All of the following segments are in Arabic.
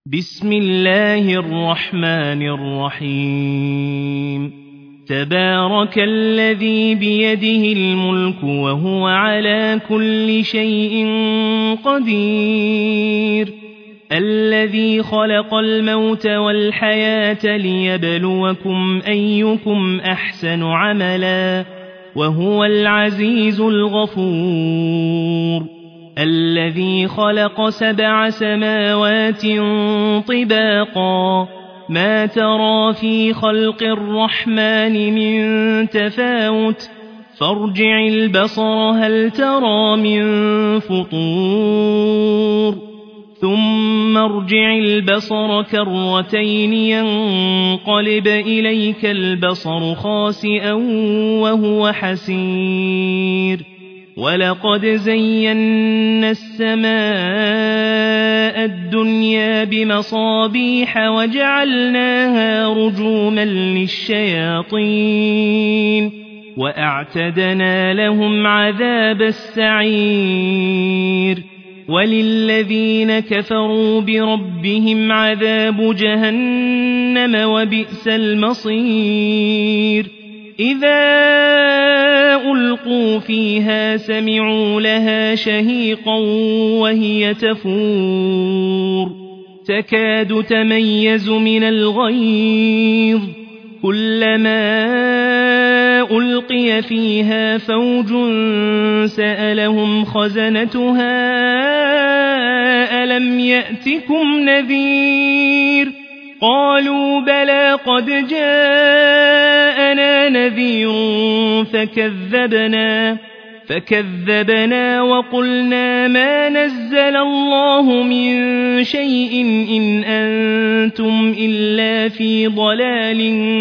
بسم الله الرحمن الرحيم تبارك الذي بيده الملك وهو على كل شيء قدير الذي خلق الموت والحياة ليبلوكم أيكم أحسن عملا وهو العزيز الغفور الذي خلق 7 سماوات طباقا ما ترى في خلق الرحمن من تفاوت فارجع البصر هل ترى من فطور ثم ارجع البصر كرتين ينقلب إليك البصر خاسئا وهو حسير ولقد زينا السماء الدنيا بمصابيح وجعلناها رجوما للشياطين وأعتدنا لهم عذاب السعير وللذين كفروا بربهم عذاب جهنم وبئس المصير إذا ألقوا فيها سمعوا لها شهيقا وهي تفور تكاد تميز من الغيظ كلما ألقي فيها فوج سألهم خزنتها ألم يأتكم نذير قالوا بلى قد جاءنا نذير فكذبنا وقلنا ما نزل الله من شيء إن أنتم إلا في ضلال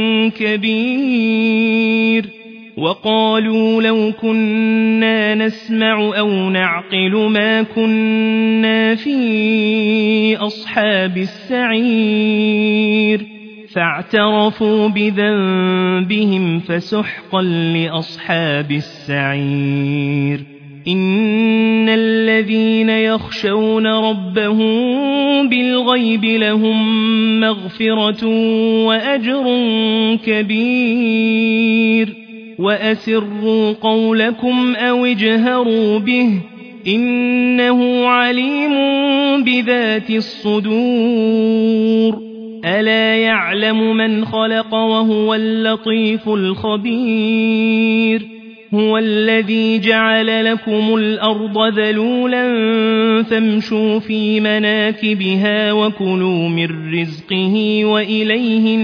كبير وقالوا لو كنا نسمع أو نعقل ما كنا في أصحاب السعير فاعترفوا بذنبهم فسحقا لأصحاب السعير إن الذين يخشون ربهم بالغيب لهم مغفرة وأجر كبير وأسروا قولكم أو اجهروا به إنه عليم بذات الصدور ألا يعلم من خلق وهو اللطيف الخبير هو الذي جعل لكم الأرض ذلولا فامشوا في مناكبها وكلوا من رزقه وإليه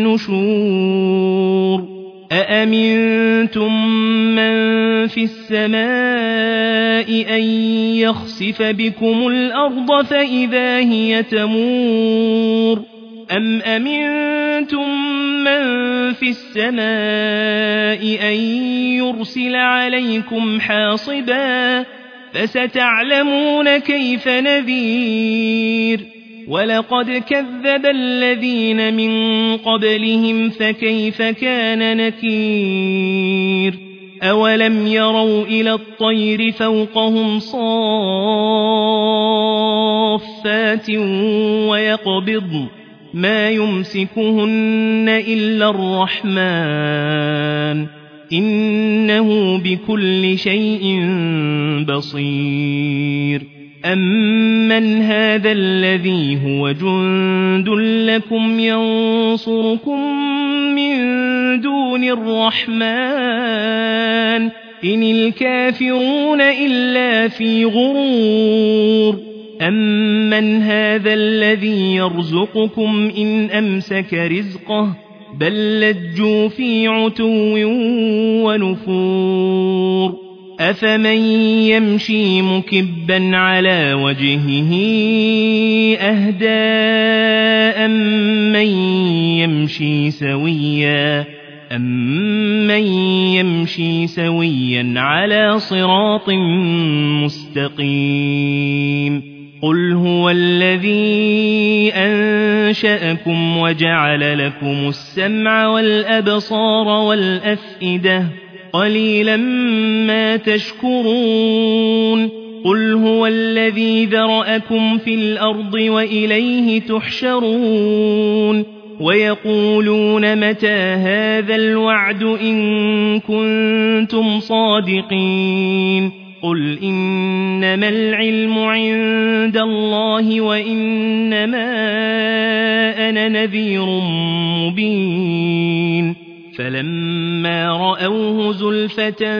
النشور أأمنتم من في السماء أن يخسف بكم الأرض فإذا هي تمور أم أمنتم من في السماء أن يرسل عليكم حاصبا فستعلمون كيف نذير ولقد كذب الذين من قبلهم فكيف كان نكير أولم يروا إلى الطير فوقهم صافات ويقبضن ما يمسكهن إلا الرحمن إنه بكل شيء بصير أمن هذا الذي هو جند لكم ينصركم من دون الرحمن إن الكافرون إلا في غرور أمن هذا الذي يرزقكم إن أمسك رزقه بل لجوا في عتو ونفور أفمن يمشي مكبا على وجهه أهدى أمن يمشي سويا على صراط مستقيم قل هو الذي أنشأكم وجعل لكم السمع والأبصار والأفئدة قليلا ما تشكرون قل هو الذي ذرأكم في الأرض وإليه تحشرون ويقولون متى هذا الوعد إن كنتم صادقين قل إنما العلم عند الله وإنما أنا نذير مبين فلما رأوه زلفة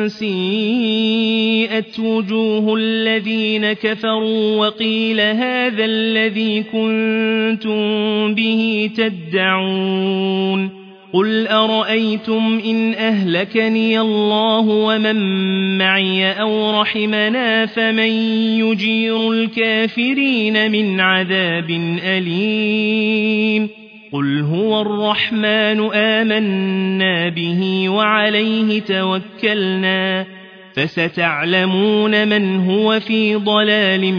سيئت وجوه الذين كفروا وقيل هذا الذي كنتم به تدعون قل أرأيتم إن أهلكني الله ومن معي أو رحمنا فمن يجير الكافرين من عذاب أليم قل هو الرحمن آمنا به وعليه توكلنا فستعلمون من هو في ضلال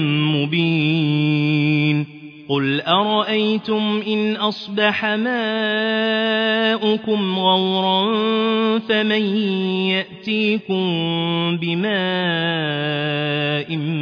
مبين قل أرأيتم إن أصبح ماؤكم غورا فمن يأتيكم بماء